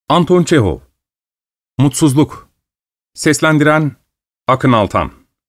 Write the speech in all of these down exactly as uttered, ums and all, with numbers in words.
Anton Çehov. Mutsuzluk. Seslendiren Akın Altan.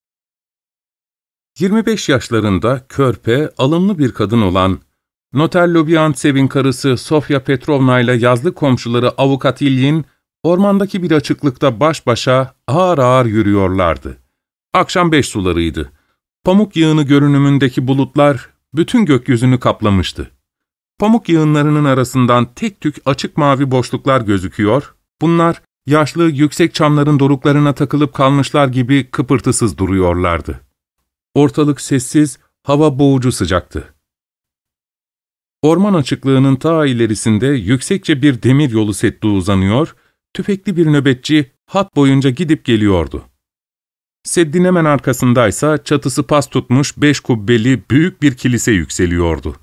yirmi beş yaşlarında körpe, alımlı bir kadın olan Noter Lubyantsev'in karısı Sofya Petrovna ile yazlık komşuları avukat İlyin, ormandaki bir açıklıkta baş başa ağır ağır yürüyorlardı. Akşam beş sularıydı. Pamuk yığını görünümündeki bulutlar bütün gökyüzünü kaplamıştı. Pamuk yığınlarının arasından tek tük açık mavi boşluklar gözüküyor, bunlar yaşlı yüksek çamların doruklarına takılıp kalmışlar gibi kıpırtısız duruyorlardı. Ortalık sessiz, hava boğucu sıcaktı. Orman açıklığının ta ilerisinde yüksekçe bir demir yolu setti uzanıyor, tüfekli bir nöbetçi hat boyunca gidip geliyordu. Seddin hemen arkasındaysa çatısı pas tutmuş beş kubbeli büyük bir kilise yükseliyordu.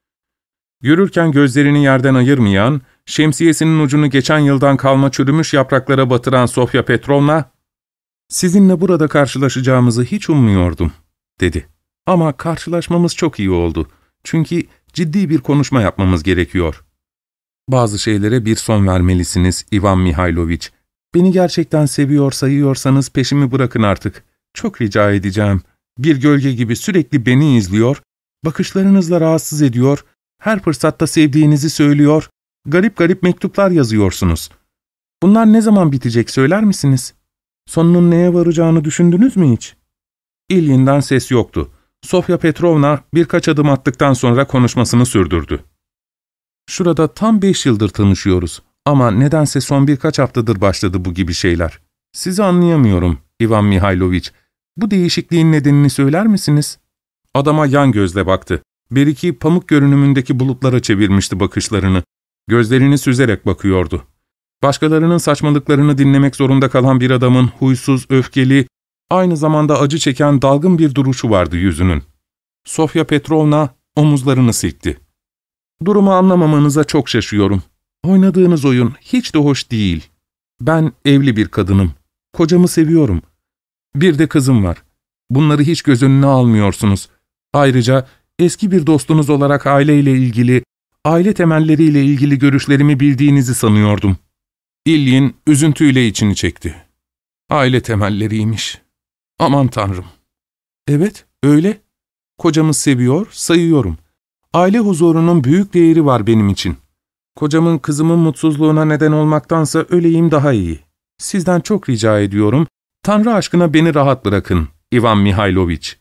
Yürürken gözlerini yerden ayırmayan, şemsiyesinin ucunu geçen yıldan kalma çürümüş yapraklara batıran Sofya Petrovna, ''Sizinle burada karşılaşacağımızı hiç ummuyordum.'' dedi. ''Ama karşılaşmamız çok iyi oldu. Çünkü ciddi bir konuşma yapmamız gerekiyor. Bazı şeylere bir son vermelisiniz Ivan Mihailoviç. Beni gerçekten seviyor sayıyorsanız peşimi bırakın artık. Çok rica edeceğim. Bir gölge gibi sürekli beni izliyor, bakışlarınızla rahatsız ediyor, her fırsatta sevdiğinizi söylüyor, garip garip mektuplar yazıyorsunuz. Bunlar ne zaman bitecek söyler misiniz? Sonunun neye varacağını düşündünüz mü hiç?'' İlyin'den ses yoktu. Sofya Petrovna birkaç adım attıktan sonra konuşmasını sürdürdü. ''Şurada tam beş yıldır tanışıyoruz ama nedense son birkaç haftadır başladı bu gibi şeyler. Sizi anlayamıyorum Ivan Mihailoviç. Bu değişikliğin nedenini söyler misiniz?'' Adama yan gözle baktı. Beriki pamuk görünümündeki bulutlara çevirmişti bakışlarını. Gözlerini süzerek bakıyordu. Başkalarının saçmalıklarını dinlemek zorunda kalan bir adamın huysuz, öfkeli, aynı zamanda acı çeken dalgın bir duruşu vardı yüzünün. Sofya Petrovna omuzlarını silkti. ''Durumu anlamamanıza çok şaşıyorum. Oynadığınız oyun hiç de hoş değil. Ben evli bir kadınım. Kocamı seviyorum. Bir de kızım var. Bunları hiç göz önüne almıyorsunuz. Ayrıca eski bir dostunuz olarak aileyle ilgili, aile temelleriyle ilgili görüşlerimi bildiğinizi sanıyordum.'' İlyin üzüntüyle içini çekti. ''Aile temelleriymiş. Aman Tanrım. Evet, öyle. Kocamı seviyor, sayıyorum. Aile huzurunun büyük değeri var benim için. Kocamın kızımın mutsuzluğuna neden olmaktansa öleyim daha iyi. Sizden çok rica ediyorum, Tanrı aşkına beni rahat bırakın, Ivan Mihailoviç.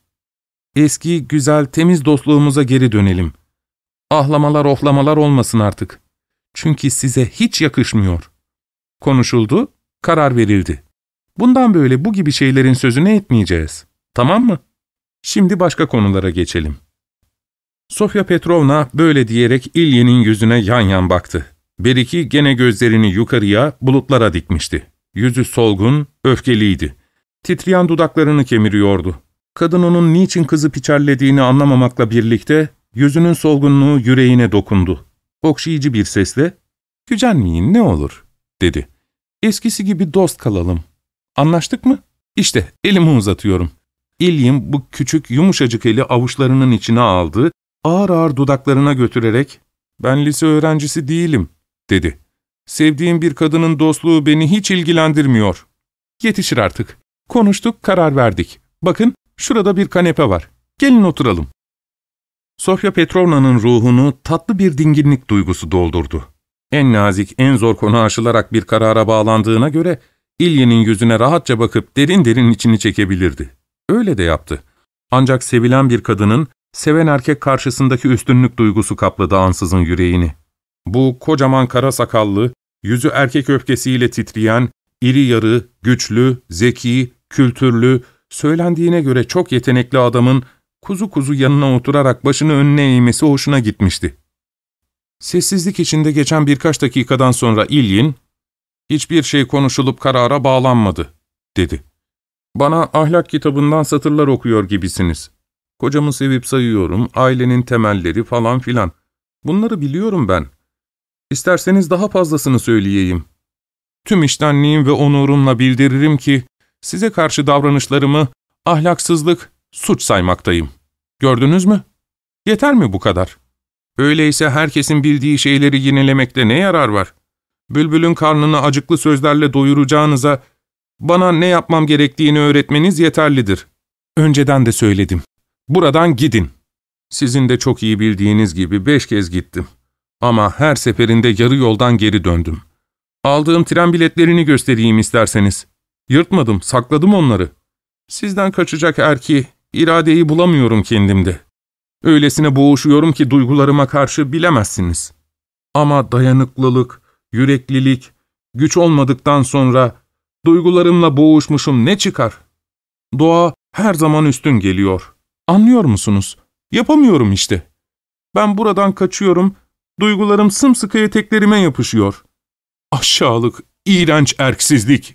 Eski, güzel, temiz dostluğumuza geri dönelim. Ahlamalar, oflamalar olmasın artık. Çünkü size hiç yakışmıyor.'' Konuşuldu, karar verildi. Bundan böyle bu gibi şeylerin sözünü etmeyeceğiz. Tamam mı? Şimdi başka konulara geçelim. Sofya Petrovna böyle diyerek İlyin'in yüzüne yan yan baktı. Beriki gene gözlerini yukarıya, bulutlara dikmişti. Yüzü solgun, öfkeliydi. Titreyen dudaklarını kemiriyordu. Kadın onun niçin kızıp içerlediğini anlamamakla birlikte, yüzünün solgunluğu yüreğine dokundu. Okşayıcı bir sesle, ''Gücenmeyin ne olur.'' dedi. ''Eskisi gibi dost kalalım. Anlaştık mı? İşte elimi uzatıyorum.'' İlyin bu küçük yumuşacık eli avuçlarının içine aldı, ağır ağır dudaklarına götürerek ''Ben lise öğrencisi değilim.'' dedi. ''Sevdiğim bir kadının dostluğu beni hiç ilgilendirmiyor. Yetişir artık. Konuştuk, karar verdik. Bakın, şurada bir kanepe var. Gelin oturalım.'' Sofya Petrovna'nın ruhunu tatlı bir dinginlik duygusu doldurdu. En nazik, en zor konu aşılarak bir karara bağlandığına göre, İlyin'in yüzüne rahatça bakıp derin derin içini çekebilirdi. Öyle de yaptı. Ancak sevilen bir kadının, seven erkek karşısındaki üstünlük duygusu kapladı ansızın yüreğini. Bu kocaman kara sakallı, yüzü erkek öfkesiyle titreyen, iri yarı, güçlü, zeki, kültürlü, söylendiğine göre çok yetenekli adamın, kuzu kuzu yanına oturarak başını önüne eğmesi hoşuna gitmişti. Sessizlik içinde geçen birkaç dakikadan sonra İlyin, ''Hiçbir şey konuşulup karara bağlanmadı.'' dedi. ''Bana ahlak kitabından satırlar okuyor gibisiniz. Kocamı sevip sayıyorum, ailenin temelleri falan filan. Bunları biliyorum ben. İsterseniz daha fazlasını söyleyeyim. Tüm içtenliğim ve onurumla bildiririm ki, size karşı davranışlarımı ahlaksızlık, suç saymaktayım. Gördünüz mü? Yeter mi bu kadar? Öyleyse herkesin bildiği şeyleri yinelemekte ne yarar var? Bülbülün karnını acıklı sözlerle doyuracağınıza, bana ne yapmam gerektiğini öğretmeniz yeterlidir. Önceden de söyledim. Buradan gidin. Sizin de çok iyi bildiğiniz gibi beş kez gittim. Ama her seferinde yarı yoldan geri döndüm. Aldığım tren biletlerini göstereyim isterseniz. Yırtmadım, sakladım onları. Sizden kaçacak erki, iradeyi bulamıyorum kendimde. Öylesine boğuşuyorum ki duygularıma karşı bilemezsiniz. Ama dayanıklılık, yüreklilik, güç olmadıktan sonra duygularımla boğuşmuşum ne çıkar? Doğa her zaman üstün geliyor. Anlıyor musunuz? Yapamıyorum işte. Ben buradan kaçıyorum, duygularım sımsıkı eteklerime yapışıyor. Aşağılık, iğrenç erksizlik.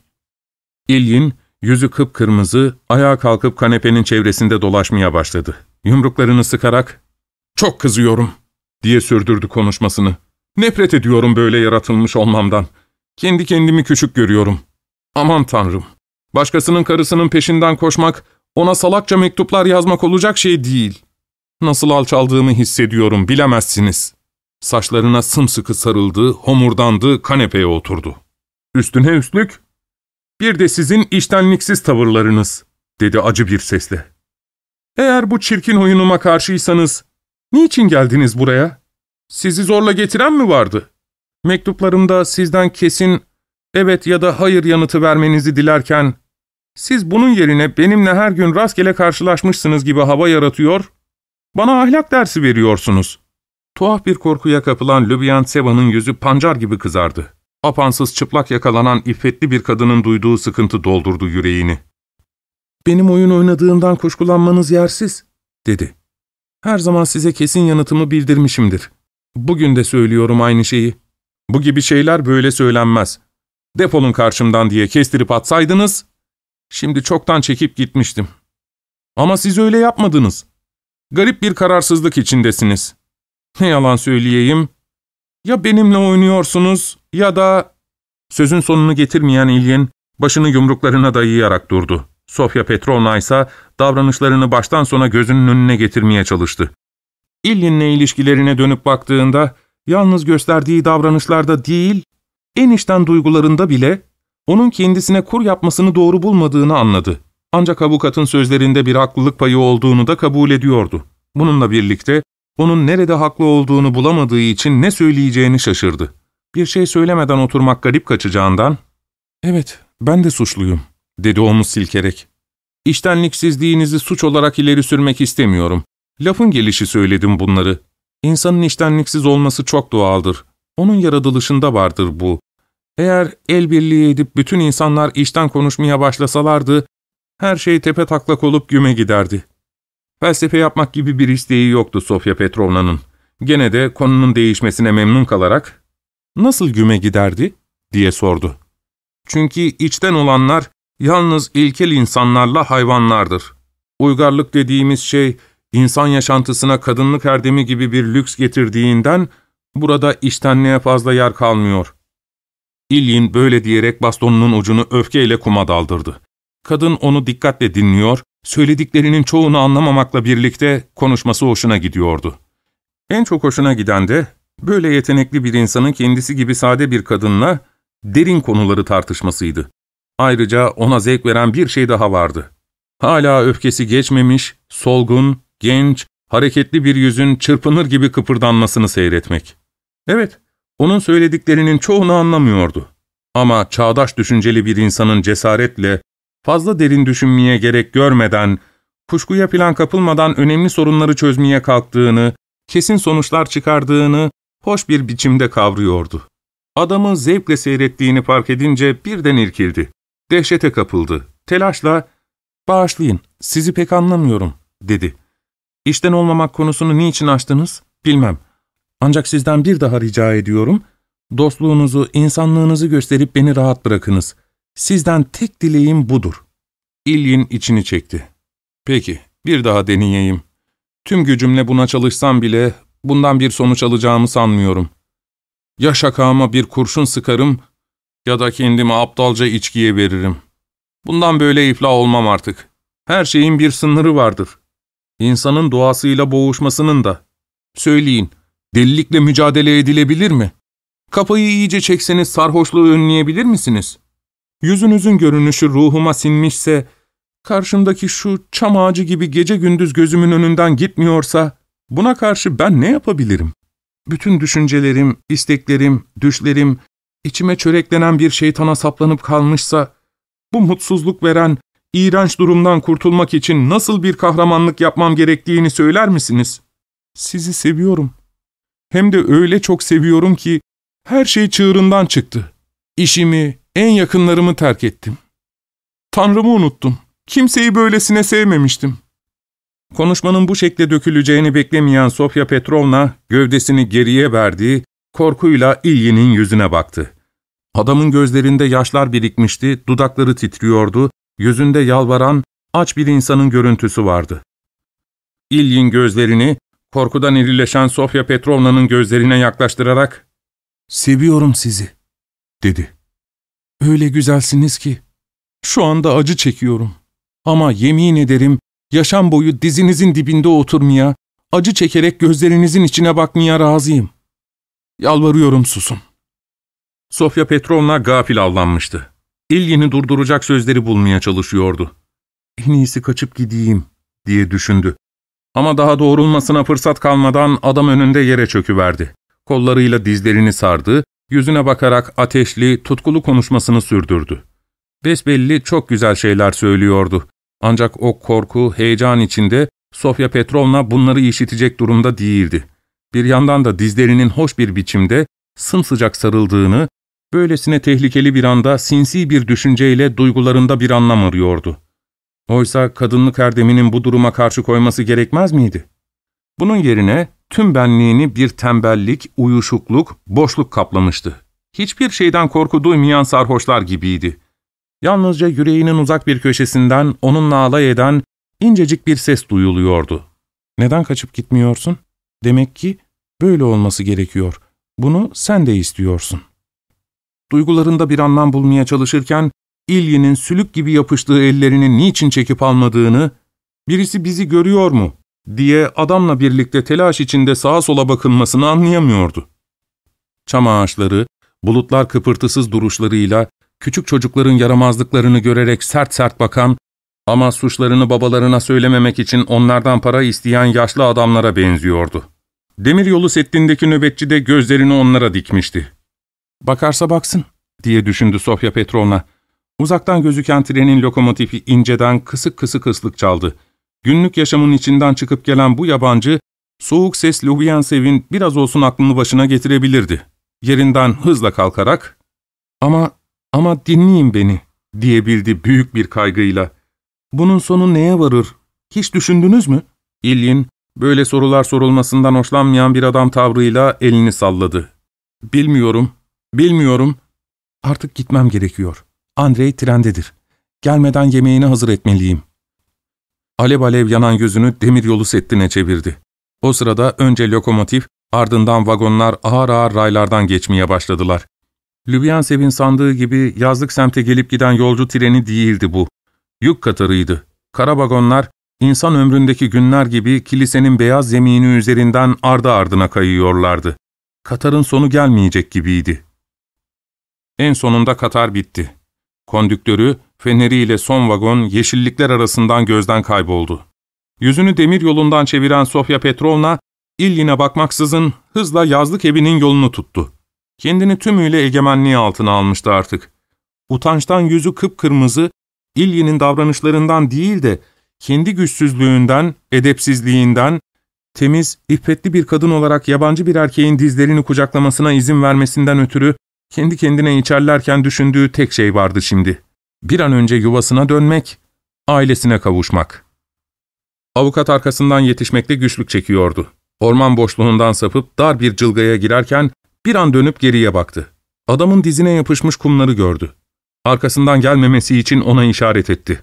İlyin, yüzü kıpkırmızı, ayağa kalkıp kanepenin çevresinde dolaşmaya başladı. Yumruklarını sıkarak, ''Çok kızıyorum.'' diye sürdürdü konuşmasını. ''Nefret ediyorum böyle yaratılmış olmamdan. Kendi kendimi küçük görüyorum. Aman Tanrım, başkasının karısının peşinden koşmak, ona salakça mektuplar yazmak olacak şey değil. Nasıl alçaldığımı hissediyorum, bilemezsiniz.'' Saçlarına sımsıkı sarıldı, homurdandı, kanepeye oturdu. ''Üstüne üstlük, bir de sizin iştenliksiz tavırlarınız.'' dedi acı bir sesle. ''Eğer bu çirkin oyunuma karşıysanız, niçin geldiniz buraya? Sizi zorla getiren mi vardı? Mektuplarımda sizden kesin evet ya da hayır yanıtı vermenizi dilerken, siz bunun yerine benimle her gün rastgele karşılaşmışsınız gibi hava yaratıyor, bana ahlak dersi veriyorsunuz.'' Tuhaf bir korkuya kapılan Ljubiantseva'nın yüzü pancar gibi kızardı. Apansız çıplak yakalanan iffetli bir kadının duyduğu sıkıntı doldurdu yüreğini. ''Benim oyun oynadığımdan kuşkulanmanız yersiz.'' dedi. ''Her zaman size kesin yanıtımı bildirmişimdir. Bugün de söylüyorum aynı şeyi. Bu gibi şeyler böyle söylenmez. Defolun karşımdan diye kestirip atsaydınız, şimdi çoktan çekip gitmiştim. Ama siz öyle yapmadınız. Garip bir kararsızlık içindesiniz. Ne yalan söyleyeyim, ya benimle oynuyorsunuz ya da...'' Sözün sonunu getirmeyen İlyin, başını yumruklarına dayayarak durdu. Sofya Petrovna ise davranışlarını baştan sona gözünün önüne getirmeye çalıştı. İlyin'le ilişkilerine dönüp baktığında, yalnız gösterdiği davranışlarda değil, en içten duygularında bile onun kendisine kur yapmasını doğru bulmadığını anladı. Ancak avukatın sözlerinde bir haklılık payı olduğunu da kabul ediyordu. Bununla birlikte, onun nerede haklı olduğunu bulamadığı için ne söyleyeceğini şaşırdı. Bir şey söylemeden oturmak garip kaçacağından, ''Evet, ben de suçluyum.'' dedi omuz silkerek. ''İştenliksizliğinizi suç olarak ileri sürmek istemiyorum. Lafın gelişi söyledim bunları. İnsanın iştenliksiz olması çok doğaldır. Onun yaratılışında vardır bu. Eğer el birliği edip bütün insanlar işten konuşmaya başlasalardı, her şey tepetaklak olup güme giderdi.'' Felsefe yapmak gibi bir isteği yoktu Sofya Petrovna'nın. Gene de konunun değişmesine memnun kalarak, ''Nasıl güme giderdi?'' diye sordu. ''Çünkü içten olanlar yalnız ilkel insanlarla hayvanlardır. Uygarlık dediğimiz şey, insan yaşantısına kadınlık erdemi gibi bir lüks getirdiğinden, burada içtenliğe fazla yer kalmıyor.'' İlyin böyle diyerek bastonunun ucunu öfkeyle kuma daldırdı. Kadın onu dikkatle dinliyor, söylediklerinin çoğunu anlamamakla birlikte konuşması hoşuna gidiyordu. En çok hoşuna giden de, böyle yetenekli bir insanın kendisi gibi sade bir kadınla derin konuları tartışmasıydı. Ayrıca ona zevk veren bir şey daha vardı. Hala öfkesi geçmemiş, solgun, genç, hareketli bir yüzün çırpınır gibi kıpırdanmasını seyretmek. Evet, onun söylediklerinin çoğunu anlamıyordu. Ama çağdaş düşünceli bir insanın cesaretle, fazla derin düşünmeye gerek görmeden, kuşkuya plan kapılmadan önemli sorunları çözmeye kalktığını, kesin sonuçlar çıkardığını hoş bir biçimde kavruyordu. Adamı zevkle seyrettiğini fark edince birden irkildi. Dehşete kapıldı. Telaşla, ''Bağışlayın, sizi pek anlamıyorum.'' dedi. ''İşten olmamak konusunu niçin açtınız, bilmem. Ancak sizden bir daha rica ediyorum, dostluğunuzu, insanlığınızı gösterip beni rahat bırakınız. Sizden tek dileğim budur.'' İlyin içini çekti. ''Peki, bir daha deneyeyim. Tüm gücümle buna çalışsam bile bundan bir sonuç alacağımı sanmıyorum. Ya şakağıma bir kurşun sıkarım ya da kendimi aptalca içkiye veririm. Bundan böyle iflah olmam artık. Her şeyin bir sınırı vardır. İnsanın doğasıyla boğuşmasının da. Söyleyin, delilikle mücadele edilebilir mi? Kafayı iyice çekseniz sarhoşluğu önleyebilir misiniz? Yüzünüzün görünüşü ruhuma sinmişse, karşımdaki şu çam ağacı gibi gece gündüz gözümün önünden gitmiyorsa, buna karşı ben ne yapabilirim? Bütün düşüncelerim, isteklerim, düşlerim, içime çöreklenen bir şeytana saplanıp kalmışsa, bu mutsuzluk veren, iğrenç durumdan kurtulmak için nasıl bir kahramanlık yapmam gerektiğini söyler misiniz? Sizi seviyorum. Hem de öyle çok seviyorum ki, her şey çığırından çıktı. İşimi, en yakınlarımı terk ettim. Tanrımı unuttum. Kimseyi böylesine sevmemiştim. Konuşmanın bu şekle döküleceğini beklemeyen Sofya Petrovna, gövdesini geriye verdi, korkuyla İlyin'in yüzüne baktı. Adamın gözlerinde yaşlar birikmişti, dudakları titriyordu, yüzünde yalvaran, aç bir insanın görüntüsü vardı. İlyin gözlerini, korkudan irileşen Sofya Petrovna'nın gözlerine yaklaştırarak, ''Seviyorum sizi.'' dedi. ''Öyle güzelsiniz ki, şu anda acı çekiyorum. Ama yemin ederim, yaşam boyu dizinizin dibinde oturmaya, acı çekerek gözlerinizin içine bakmaya razıyım. Yalvarıyorum, susun.'' Sofya Petrovna gafil avlanmıştı. İlyin'i durduracak sözleri bulmaya çalışıyordu. ''En iyisi kaçıp gideyim.'' diye düşündü. Ama daha doğrulmasına fırsat kalmadan adam önünde yere çöküverdi. Kollarıyla dizlerini sardı, yüzüne bakarak ateşli, tutkulu konuşmasını sürdürdü. Besbelli çok güzel şeyler söylüyordu. Ancak o korku, heyecan içinde Sofya Petrovna bunları işitecek durumda değildi. Bir yandan da dizlerinin hoş bir biçimde sımsıcak sarıldığını, böylesine tehlikeli bir anda sinsi bir düşünceyle duygularında bir anlam arıyordu. Oysa kadınlık erdeminin bu duruma karşı koyması gerekmez miydi? Bunun yerine tüm benliğini bir tembellik, uyuşukluk, boşluk kaplamıştı. Hiçbir şeyden korku duymayan sarhoşlar gibiydi. Yalnızca yüreğinin uzak bir köşesinden onunla alay eden incecik bir ses duyuluyordu. ''Neden kaçıp gitmiyorsun? Demek ki böyle olması gerekiyor. Bunu sen de istiyorsun.'' Duygularında bir anlam bulmaya çalışırken, İlyin'in sülük gibi yapıştığı ellerini niçin çekip almadığını, ''Birisi bizi görüyor mu?'' diye adamla birlikte telaş içinde sağa sola bakınmasını anlayamıyordu. Çam ağaçları, bulutlar kıpırtısız duruşlarıyla, küçük çocukların yaramazlıklarını görerek sert sert bakan ama suçlarını babalarına söylememek için onlardan para isteyen yaşlı adamlara benziyordu. Demiryolu Seddi'ndeki nöbetçi de gözlerini onlara dikmişti. ''Bakarsa baksın.'' diye düşündü Sofya Petrovna. Uzaktan gözüken trenin lokomotifi inceden kısık kısık ıslık çaldı. Günlük yaşamın içinden çıkıp gelen bu yabancı, soğuk ses Lubyansev'in biraz olsun aklını başına getirebilirdi. Yerinden hızla kalkarak, ''Ama, ama dinleyin beni.'' diyebildi büyük bir kaygıyla. ''Bunun sonu neye varır? Hiç düşündünüz mü?'' İlyin, böyle sorular sorulmasından hoşlanmayan bir adam tavrıyla elini salladı. ''Bilmiyorum, bilmiyorum. Artık gitmem gerekiyor. Andrei trendedir. Gelmeden yemeğini hazır etmeliyim.'' Alev alev yanan gözünü demiryolu Seddi'ne çevirdi. O sırada önce lokomotif, ardından vagonlar ağır ağır raylardan geçmeye başladılar. Lubyansev'in sandığı gibi yazlık semte gelip giden yolcu treni değildi bu. Yük katarıydı. Kara vagonlar, insan ömründeki günler gibi kilisenin beyaz zemini üzerinden ardı ardına kayıyorlardı. Katarın sonu gelmeyecek gibiydi. En sonunda katar bitti. Kondüktörü, feneriyle son vagon yeşillikler arasından gözden kayboldu. Yüzünü demir yolundan çeviren Sofya Petrovna, İlyin'e bakmaksızın hızla yazlık evinin yolunu tuttu. Kendini tümüyle egemenliği altına almıştı artık. Utançtan yüzü kıpkırmızı, İlyin'in davranışlarından değil de kendi güçsüzlüğünden, edepsizliğinden, temiz, iffetli bir kadın olarak yabancı bir erkeğin dizlerini kucaklamasına izin vermesinden ötürü kendi kendine içerlerken düşündüğü tek şey vardı şimdi. Bir an önce yuvasına dönmek, ailesine kavuşmak. Avukat arkasından yetişmekte güçlük çekiyordu. Orman boşluğundan sapıp dar bir cılgaya girerken bir an dönüp geriye baktı. Adamın dizine yapışmış kumları gördü. Arkasından gelmemesi için ona işaret etti.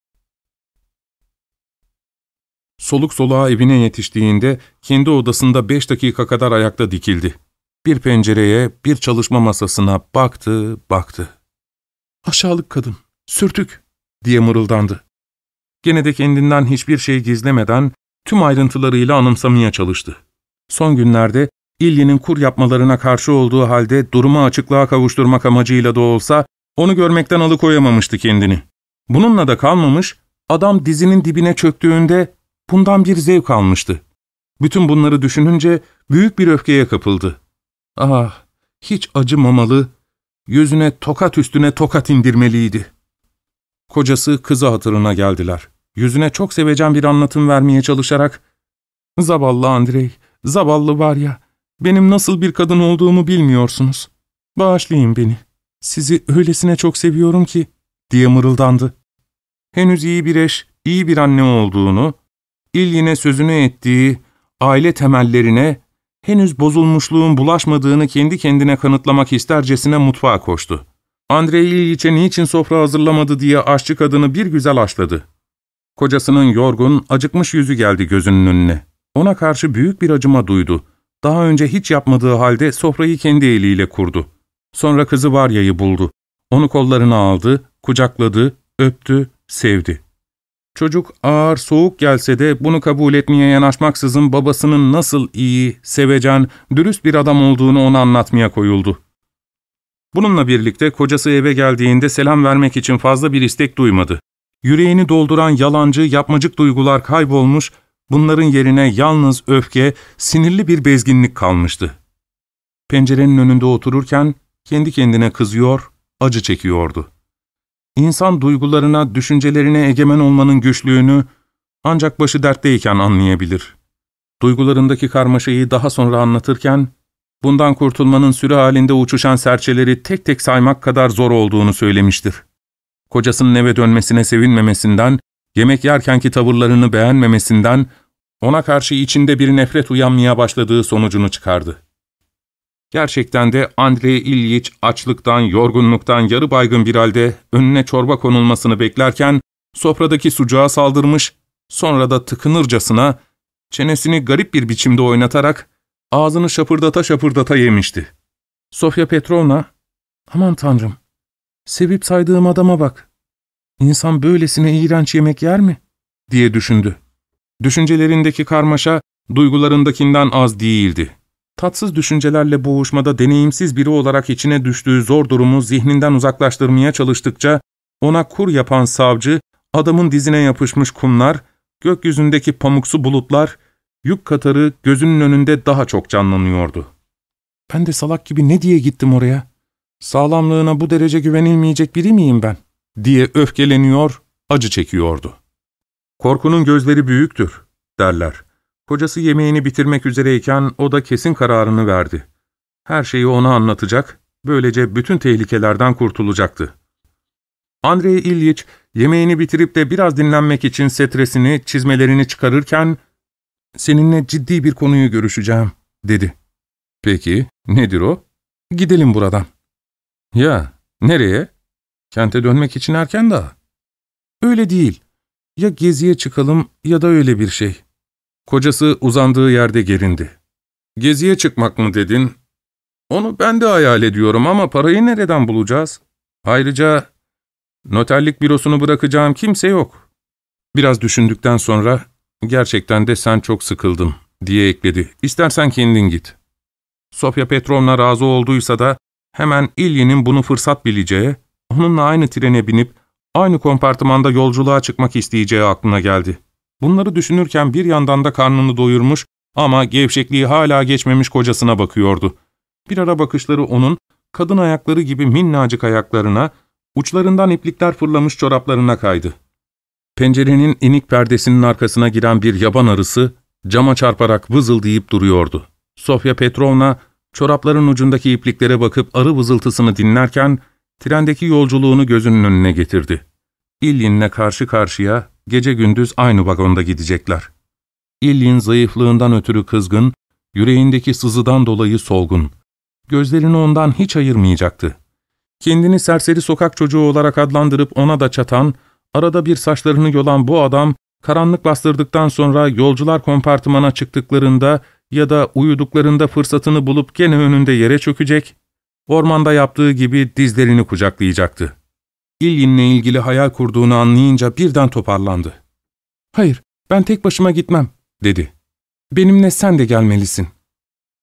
Soluk soluğa evine yetiştiğinde kendi odasında beş dakika kadar ayakta dikildi. Bir pencereye, bir çalışma masasına baktı, baktı. ''Aşağılık kadın, sürtük!'' diye mırıldandı. Gene de kendinden hiçbir şey gizlemeden tüm ayrıntılarıyla anımsamaya çalıştı. Son günlerde İlli'nin kur yapmalarına karşı olduğu halde durumu açıklığa kavuşturmak amacıyla da olsa onu görmekten alıkoyamamıştı kendini. Bununla da kalmamış, adam dizinin dibine çöktüğünde bundan bir zevk almıştı. Bütün bunları düşününce büyük bir öfkeye kapıldı. Ah, hiç acımamalı, yüzüne tokat üstüne tokat indirmeliydi. Kocası kızı hatırına geldiler. Yüzüne çok sevecen bir anlatım vermeye çalışarak, ''Zavallı Andrei, zavallı var ya, benim nasıl bir kadın olduğumu bilmiyorsunuz. Bağışlayın beni, sizi öylesine çok seviyorum ki'' diye mırıldandı. Henüz iyi bir eş, iyi bir anne olduğunu, İlli'ne sözünü ettiği aile temellerine henüz bozulmuşluğun bulaşmadığını kendi kendine kanıtlamak istercesine mutfağa koştu. Andrei İlyiç'e niçin sofra hazırlamadı diye aşçı kadını bir güzel haşladı. Kocasının yorgun, acıkmış yüzü geldi gözünün önüne. Ona karşı büyük bir acıma duydu. Daha önce hiç yapmadığı halde sofrayı kendi eliyle kurdu. Sonra kızı Varya'yı buldu. Onu kollarına aldı, kucakladı, öptü, sevdi. Çocuk ağır, soğuk gelse de bunu kabul etmeye yanaşmaksızın babasının nasıl iyi, sevecen, dürüst bir adam olduğunu ona anlatmaya koyuldu. Bununla birlikte kocası eve geldiğinde selam vermek için fazla bir istek duymadı. Yüreğini dolduran yalancı, yapmacık duygular kaybolmuş, bunların yerine yalnız öfke, sinirli bir bezginlik kalmıştı. Pencerenin önünde otururken kendi kendine kızıyor, acı çekiyordu. İnsan duygularına, düşüncelerine egemen olmanın güçlüğünü ancak başı dertteyken anlayabilir. Duygularındaki karmaşayı daha sonra anlatırken, bundan kurtulmanın sürü halinde uçuşan serçeleri tek tek saymak kadar zor olduğunu söylemiştir. Kocasının eve dönmesine sevinmemesinden, yemek yerkenki tavırlarını beğenmemesinden, ona karşı içinde bir nefret uyanmaya başladığı sonucunu çıkardı. Gerçekten de Andrei İlyiç açlıktan, yorgunluktan yarı baygın bir halde önüne çorba konulmasını beklerken sofradaki sucuğa saldırmış, sonra da tıkınırcasına çenesini garip bir biçimde oynatarak ağzını şapırdata şapırdata yemişti. Sofya Petrovna, ''Aman Tanrım, sevip saydığım adama bak, İnsan böylesine iğrenç yemek yer mi?'' diye düşündü. Düşüncelerindeki karmaşa duygularındakinden az değildi. Tatsız düşüncelerle boğuşmada deneyimsiz biri olarak içine düştüğü zor durumu zihninden uzaklaştırmaya çalıştıkça, ona kur yapan savcı, adamın dizine yapışmış kumlar, gökyüzündeki pamuksu bulutlar, yük katarı gözünün önünde daha çok canlanıyordu. ''Ben de salak gibi ne diye gittim oraya? Sağlamlığına bu derece güvenilmeyecek biri miyim ben?'' diye öfkeleniyor, acı çekiyordu. ''Korkunun gözleri büyüktür'' derler. Kocası yemeğini bitirmek üzereyken o da kesin kararını verdi. Her şeyi ona anlatacak, böylece bütün tehlikelerden kurtulacaktı. Andrei İlyiç yemeğini bitirip de biraz dinlenmek için setresini, çizmelerini çıkarırken ''Seninle ciddi bir konuyu görüşeceğim'' dedi. ''Peki, nedir o? Gidelim buradan.'' ''Ya, nereye? Kente dönmek için erken daha.'' ''Öyle değil. Ya geziye çıkalım ya da öyle bir şey.'' Kocası uzandığı yerde gerindi. ''Geziye çıkmak mı dedin? Onu ben de hayal ediyorum ama parayı nereden bulacağız? Ayrıca noterlik bürosunu bırakacağım kimse yok.'' Biraz düşündükten sonra ''Gerçekten de sen çok sıkıldın'' diye ekledi. ''İstersen kendin git.'' Sofya Petrovna razı olduysa da hemen İlyi'nin bunu fırsat bileceği, onunla aynı trene binip aynı kompartımanda yolculuğa çıkmak isteyeceği aklına geldi. Bunları düşünürken bir yandan da karnını doyurmuş ama gevşekliği hala geçmemiş kocasına bakıyordu. Bir ara bakışları onun kadın ayakları gibi minnacık ayaklarına, uçlarından iplikler fırlamış çoraplarına kaydı. Pencerenin inik perdesinin arkasına giren bir yaban arısı cama çarparak vızıldayıp duruyordu. Sofya Petrovna çorapların ucundaki ipliklere bakıp arı vızıltısını dinlerken trendeki yolculuğunu gözünün önüne getirdi. İlyin'le karşı karşıya gece gündüz aynı vagonda gidecekler. İlyin zayıflığından ötürü kızgın, yüreğindeki sızıdan dolayı solgun. Gözlerini ondan hiç ayırmayacaktı. Kendini serseri sokak çocuğu olarak adlandırıp ona da çatan, arada bir saçlarını yolan bu adam, karanlık bastırdıktan sonra yolcular kompartımana çıktıklarında ya da uyuduklarında fırsatını bulup gene önünde yere çökecek, ormanda yaptığı gibi dizlerini kucaklayacaktı. İlyin'le ilgili hayal kurduğunu anlayınca birden toparlandı. ''Hayır, ben tek başıma gitmem.'' dedi. ''Benimle sen de gelmelisin.''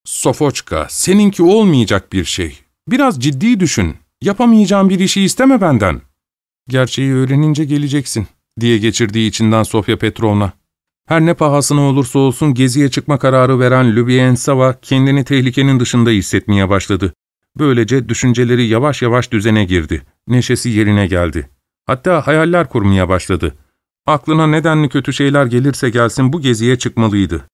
''Sofoçka, seninki olmayacak bir şey. Biraz ciddi düşün. Yapamayacağın bir işi isteme benden.'' ''Gerçeği öğrenince geleceksin.'' diye geçirdiği içinden Sofya Petrovna. Her ne pahasına olursa olsun geziye çıkma kararı veren Lübyentseva kendini tehlikenin dışında hissetmeye başladı. Böylece düşünceleri yavaş yavaş düzene girdi. Neşesi yerine geldi. Hatta hayaller kurmaya başladı. Aklına nedenli kötü şeyler gelirse gelsin bu geziye çıkmalıydı.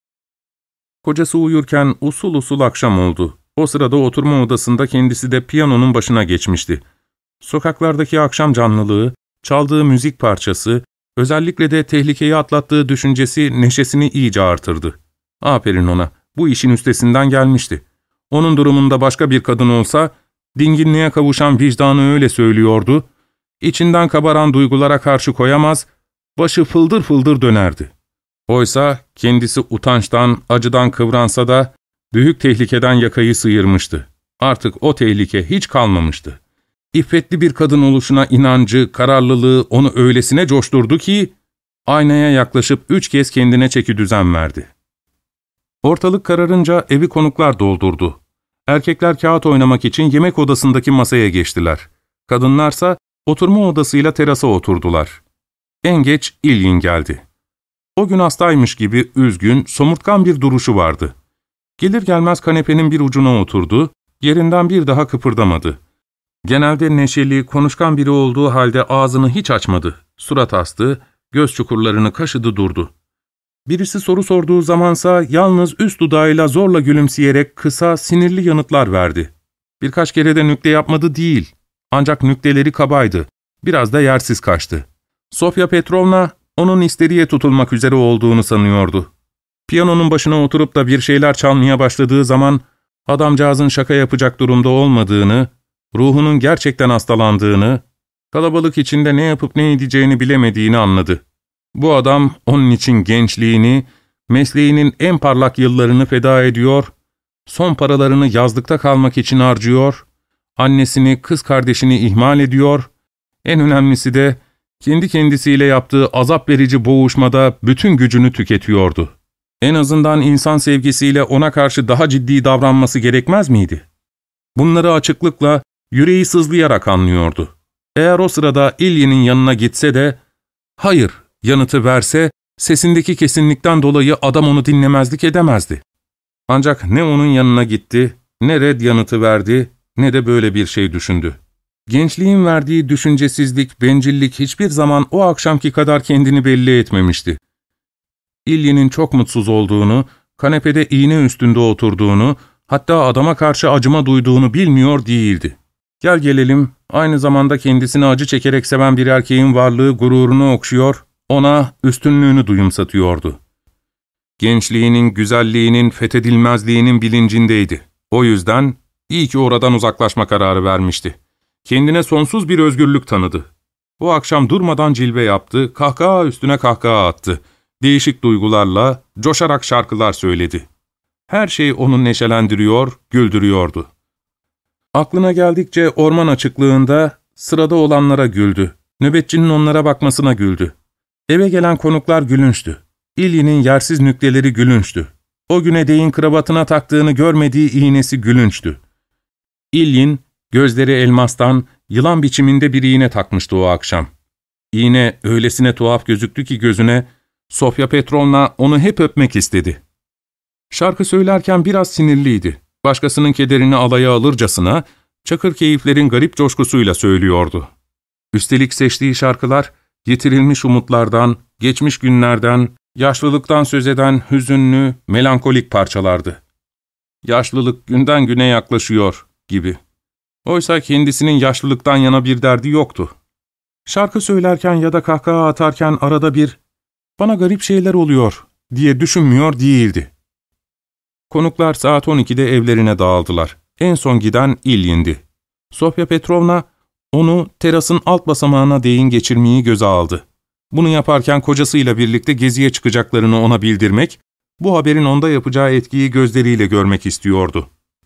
Kocası uyurken usul usul akşam oldu. O sırada oturma odasında kendisi de piyanonun başına geçmişti. Sokaklardaki akşam canlılığı, çaldığı müzik parçası, özellikle de tehlikeyi atlattığı düşüncesi neşesini iyice artırdı. Aferin ona, bu işin üstesinden gelmişti. Onun durumunda başka bir kadın olsa, dinginliğe kavuşan vicdanı öyle söylüyordu, içinden kabaran duygulara karşı koyamaz, başı fıldır fıldır dönerdi. Oysa kendisi utançtan, acıdan kıvransa da, büyük tehlikeden yakayı sıyırmıştı. Artık o tehlike hiç kalmamıştı. İffetli bir kadın oluşuna inancı, kararlılığı onu öylesine coşturdu ki, aynaya yaklaşıp üç kez kendine çekidüzen verdi. Ortalık kararınca evi konuklar doldurdu. Erkekler kağıt oynamak için yemek odasındaki masaya geçtiler. Kadınlarsa oturma odasıyla terasa oturdular. En geç İlyin geldi. O gün hastaymış gibi üzgün, somurtkan bir duruşu vardı. Gelir gelmez kanepenin bir ucuna oturdu, yerinden bir daha kıpırdamadı. Genelde neşeli, konuşkan biri olduğu halde ağzını hiç açmadı. Surat astı, göz çukurlarını kaşıdı durdu. Birisi soru sorduğu zamansa yalnız üst dudağıyla zorla gülümseyerek kısa, sinirli yanıtlar verdi. Birkaç kere de nükte yapmadı değil. Ancak nükteleri kabaydı. Biraz da yersiz kaçtı. Sofya Petrovna, onun isteriye tutulmak üzere olduğunu sanıyordu. Piyanonun başına oturup da bir şeyler çalmaya başladığı zaman, adamcağızın şaka yapacak durumda olmadığını, ruhunun gerçekten hastalandığını, kalabalık içinde ne yapıp ne edeceğini bilemediğini anladı. Bu adam onun için gençliğini, mesleğinin en parlak yıllarını feda ediyor, son paralarını yazlıkta kalmak için harcıyor, annesini, kız kardeşini ihmal ediyor, en önemlisi de kendi kendisiyle yaptığı azap verici boğuşmada bütün gücünü tüketiyordu. En azından insan sevgisiyle ona karşı daha ciddi davranması gerekmez miydi? Bunları açıklıkla, yüreği sızlayarak anlıyordu. Eğer o sırada İlyin'in yanına gitse de, hayır yanıtı verse, sesindeki kesinlikten dolayı adam onu dinlemezlik edemezdi. Ancak ne onun yanına gitti, ne red yanıtı verdi, ne de böyle bir şey düşündü. Gençliğin verdiği düşüncesizlik, bencillik hiçbir zaman o akşamki kadar kendini belli etmemişti. İlyin'in çok mutsuz olduğunu, kanepede iğne üstünde oturduğunu, hatta adama karşı acıma duyduğunu bilmiyor değildi. Gel gelelim, aynı zamanda kendisini acı çekerek seven bir erkeğin varlığı gururunu okşuyor, ona üstünlüğünü duyumsatıyordu. Gençliğinin, güzelliğinin, fethedilmezliğinin bilincindeydi. O yüzden iyi ki oradan uzaklaşma kararı vermişti. Kendine sonsuz bir özgürlük tanıdı. O akşam durmadan cilve yaptı, kahkaha üstüne kahkaha attı. Değişik duygularla, coşarak şarkılar söyledi. Her şey onu neşelendiriyor, güldürüyordu. Aklına geldikçe orman açıklığında sırada olanlara güldü. Nöbetçinin onlara bakmasına güldü. Eve gelen konuklar gülünçtü. İlyin'in yersiz nükteleri gülünçtü. O güne değin kravatına taktığını görmediği iğnesi gülünçtü. İlyin, gözleri elmastan, yılan biçiminde bir iğne takmıştı o akşam. İğne öylesine tuhaf gözüktü ki gözüne, Sofya Petrovna onu hep öpmek istedi. Şarkı söylerken biraz sinirliydi. Başkasının kederini alaya alırcasına, çakır keyiflerin garip coşkusuyla söylüyordu. Üstelik seçtiği şarkılar, yitirilmiş umutlardan, geçmiş günlerden, yaşlılıktan söz eden hüzünlü, melankolik parçalardı. Yaşlılık günden güne yaklaşıyor gibi. Oysa kendisinin yaşlılıktan yana bir derdi yoktu. Şarkı söylerken ya da kahkaha atarken arada bir, ''Bana garip şeyler oluyor.'' diye düşünmüyor değildi. Konuklar saat on ikide evlerine dağıldılar. En son giden İlyin'di. Sofya Petrovna, onu terasın alt basamağına değin geçirmeyi göze aldı. Bunu yaparken kocasıyla birlikte geziye çıkacaklarını ona bildirmek, bu haberin onda yapacağı etkiyi gözleriyle görmek istiyordu.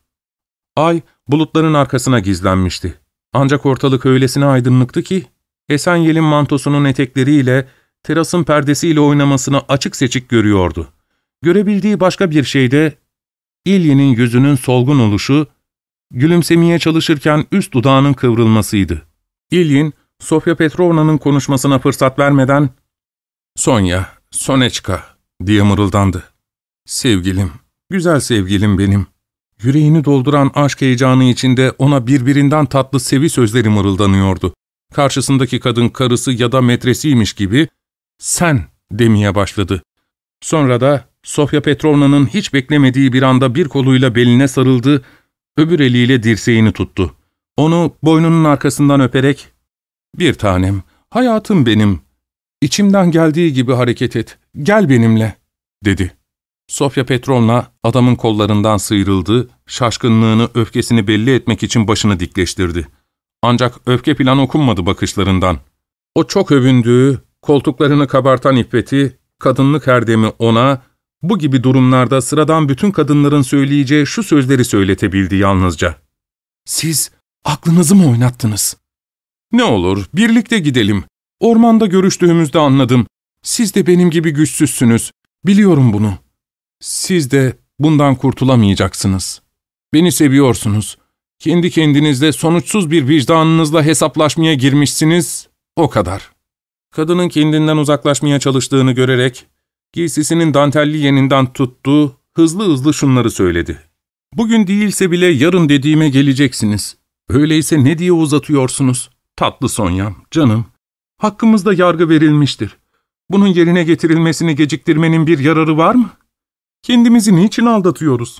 Ay, bulutların arkasına gizlenmişti. Ancak ortalık öylesine aydınlıktı ki, esen yelin mantosunun etekleriyle, terasın perdesiyle oynamasını açık seçik görüyordu. Görebildiği başka bir şey de, İlyi'nin yüzünün solgun oluşu, gülümsemeye çalışırken üst dudağının kıvrılmasıydı. İlyin, Sofya Petrovna'nın konuşmasına fırsat vermeden, ''Sonya, Soneçka'' diye mırıldandı. ''Sevgilim, güzel sevgilim benim.'' Yüreğini dolduran aşk heyecanı içinde ona birbirinden tatlı sevi sözleri mırıldanıyordu. Karşısındaki kadın karısı ya da metresiymiş gibi, ''Sen'' demeye başladı. Sonra da Sofya Petrovna'nın hiç beklemediği bir anda bir koluyla beline sarıldı, öbür eliyle dirseğini tuttu. Onu boynunun arkasından öperek, ''Bir tanem, hayatım benim, içimden geldiği gibi hareket et, gel benimle.'' dedi. Sofya Petrovna adamın kollarından sıyrıldı, şaşkınlığını, öfkesini belli etmek için başını dikleştirdi. Ancak öfke plan okunmadı bakışlarından. O çok övündüğü, koltuklarını kabartan iffeti, kadınlık erdemi ona, bu gibi durumlarda sıradan bütün kadınların söyleyeceği şu sözleri söyletebildi yalnızca. ''Siz aklınızı mı oynattınız? Ne olur, birlikte gidelim. Ormanda görüştüğümüzde anladım. Siz de benim gibi güçsüzsünüz. Biliyorum bunu. Siz de bundan kurtulamayacaksınız. Beni seviyorsunuz. Kendi kendinizle sonuçsuz bir vicdanınızla hesaplaşmaya girmişsiniz, o kadar.'' Kadının kendinden uzaklaşmaya çalıştığını görerek, giysisinin dantelli yeninden tuttu, hızlı hızlı şunları söyledi. ''Bugün değilse bile yarın dediğime geleceksiniz. Öyleyse ne diye uzatıyorsunuz? Tatlı Sonya'm, canım. Hakkımızda yargı verilmiştir. Bunun yerine getirilmesini geciktirmenin bir yararı var mı? Kendimizi niçin aldatıyoruz?''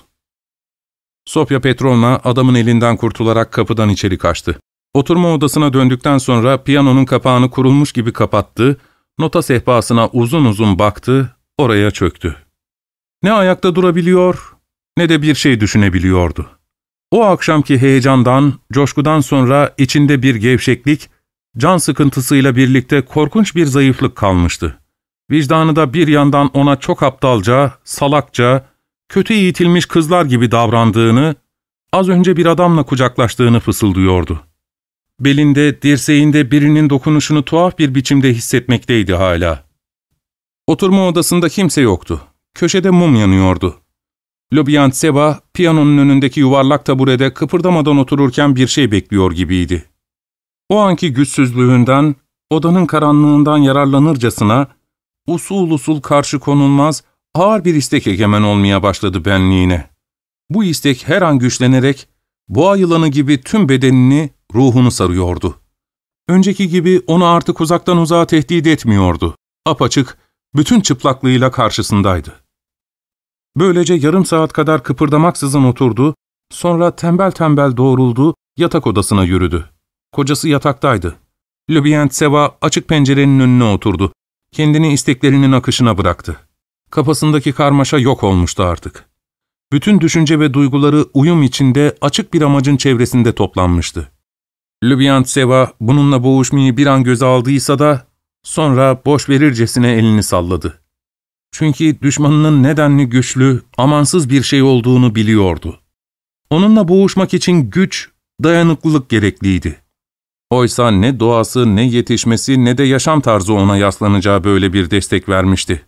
Sofya Petrovna adamın elinden kurtularak kapıdan içeri kaçtı. Oturma odasına döndükten sonra piyanonun kapağını kurulmuş gibi kapattı, nota sehpasına uzun uzun baktı, oraya çöktü. Ne ayakta durabiliyor, ne de bir şey düşünebiliyordu. O akşamki heyecandan, coşkudan sonra içinde bir gevşeklik, can sıkıntısıyla birlikte korkunç bir zayıflık kalmıştı. Vicdanı da bir yandan ona çok aptalca, salakça, kötü eğitilmiş kızlar gibi davrandığını, az önce bir adamla kucaklaştığını fısıldıyordu. Belinde, dirseğinde birinin dokunuşunu tuhaf bir biçimde hissetmekteydi hala. Oturma odasında kimse yoktu. Köşede mum yanıyordu. Lubyantseva, piyanonun önündeki yuvarlak taburede kıpırdamadan otururken bir şey bekliyor gibiydi. O anki güçsüzlüğünden, odanın karanlığından yararlanırcasına, usul usul karşı konulmaz, ağır bir istek egemen olmaya başladı benliğine. Bu istek her an güçlenerek, boğa yılanı gibi tüm bedenini, ruhunu sarıyordu. Önceki gibi onu artık uzaktan uzağa tehdit etmiyordu. Apaçık, bütün çıplaklığıyla karşısındaydı. Böylece yarım saat kadar kıpırdamaksızın oturdu, sonra tembel tembel doğruldu, yatak odasına yürüdü. Kocası yataktaydı. Lubyantseva açık pencerenin önüne oturdu. Kendini isteklerinin akışına bıraktı. Kafasındaki karmaşa yok olmuştu artık. Bütün düşünce ve duyguları uyum içinde açık bir amacın çevresinde toplanmıştı. Lubyantseva bununla boğuşmayı bir an göze aldıysa da sonra boş verircesine elini salladı. Çünkü düşmanının nedenli güçlü, amansız bir şey olduğunu biliyordu. Onunla boğuşmak için güç, dayanıklılık gerekliydi. Oysa ne doğası, ne yetişmesi, ne de yaşam tarzı ona yaslanacağı böyle bir destek vermişti.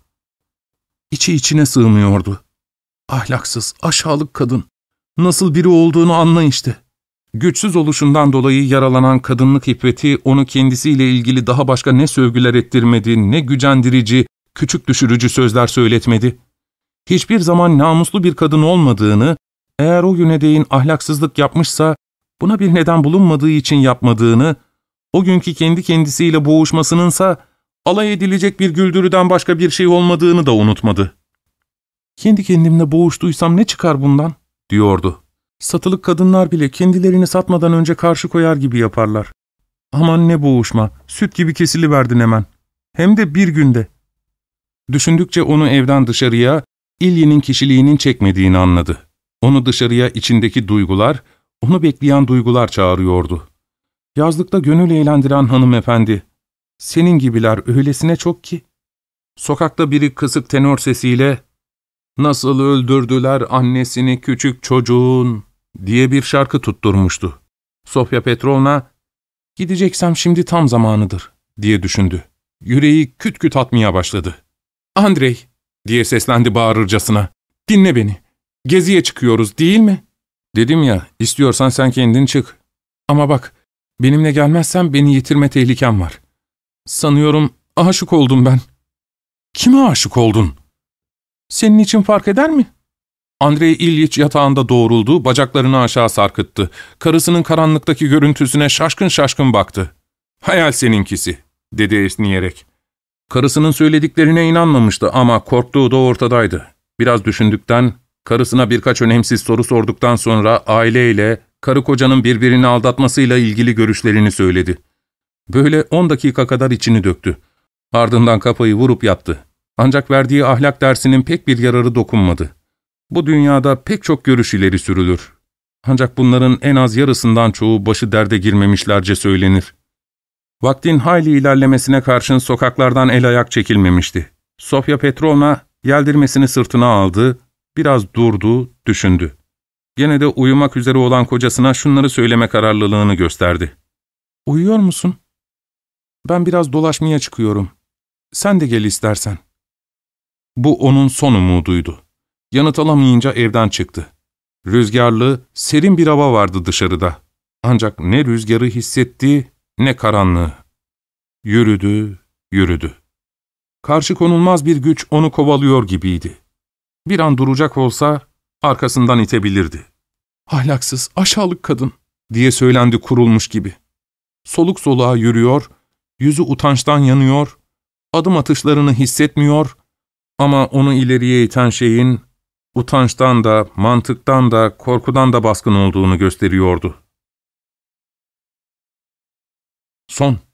İçi içine sığmıyordu. Ahlaksız, aşağılık kadın. Nasıl biri olduğunu anla işte. Güçsüz oluşundan dolayı yaralanan kadınlık iffeti onu kendisiyle ilgili daha başka ne sövgüler ettirmedi, ne gücendirici, küçük düşürücü sözler söyletmedi. Hiçbir zaman namuslu bir kadın olmadığını, eğer o güne değin ahlaksızlık yapmışsa, buna bir neden bulunmadığı için yapmadığını, o günkü kendi kendisiyle boğuşmasınınsa, alay edilecek bir güldürüden başka bir şey olmadığını da unutmadı. ''Kendi kendimle boğuştuysam ne çıkar bundan?'' diyordu. ''Satılık kadınlar bile kendilerini satmadan önce karşı koyar gibi yaparlar. Aman ne boğuşma, süt gibi kesiliverdin hemen. Hem de bir günde.'' Düşündükçe onu evden dışarıya, İlyi'nin kişiliğinin çekmediğini anladı. Onu dışarıya içindeki duygular, onu bekleyen duygular çağırıyordu. Yazlıkta gönül eğlendiren hanımefendi, senin gibiler öylesine çok ki. Sokakta biri kısık tenor sesiyle, ''Nasıl öldürdüler annesini küçük çocuğun?'' diye bir şarkı tutturmuştu. Sofya Petrovna, ''Gideceksem şimdi tam zamanıdır.'' diye düşündü. Yüreği küt küt atmaya başladı. ''Andrei!'' diye seslendi bağırırcasına. ''Dinle beni. Geziye çıkıyoruz, değil mi? Dedim ya, istiyorsan sen kendin çık. Ama bak, benimle gelmezsen beni yitirme tehlikem var. Sanıyorum aşık oldum ben. Kime aşık oldun? Senin için fark eder mi? Andrei İlyiç yatağında doğruldu, bacaklarını aşağı sarkıttı. Karısının karanlıktaki görüntüsüne şaşkın şaşkın baktı. Hayal seninkisi, dedi esniyerek. Karısının söylediklerine inanmamıştı ama korktuğu da ortadaydı. Biraz düşündükten, karısına birkaç önemsiz soru sorduktan sonra aileyle, karı kocanın birbirini aldatmasıyla ilgili görüşlerini söyledi. Böyle on dakika kadar içini döktü. Ardından kafayı vurup yattı. Ancak verdiği ahlak dersinin pek bir yararı dokunmadı. Bu dünyada pek çok görüş ileri sürülür. Ancak bunların en az yarısından çoğu başı derde girmemişlerce söylenir. Vaktin hayli ilerlemesine karşın sokaklardan el ayak çekilmemişti. Sofya Petrovna yeldirmesini sırtına aldı, biraz durdu, düşündü. Gene de uyumak üzere olan kocasına şunları söyleme kararlılığını gösterdi. ''Uyuyor musun? Ben biraz dolaşmaya çıkıyorum. Sen de gel istersen.'' Bu onun son umuduydu. Yanıt alamayınca evden çıktı. Rüzgarlı, serin bir hava vardı dışarıda. Ancak ne rüzgarı hissetti, ne karanlığı. Yürüdü, yürüdü. Karşı konulmaz bir güç onu kovalıyor gibiydi. Bir an duracak olsa arkasından itebilirdi. ''Ahlaksız, aşağılık kadın!'' diye söylendi kurulmuş gibi. Soluk soluğa yürüyor, yüzü utançtan yanıyor, adım atışlarını hissetmiyor ama onu ileriye iten şeyin utançtan da, mantıktan da, korkudan da baskın olduğunu gösteriyordu. Son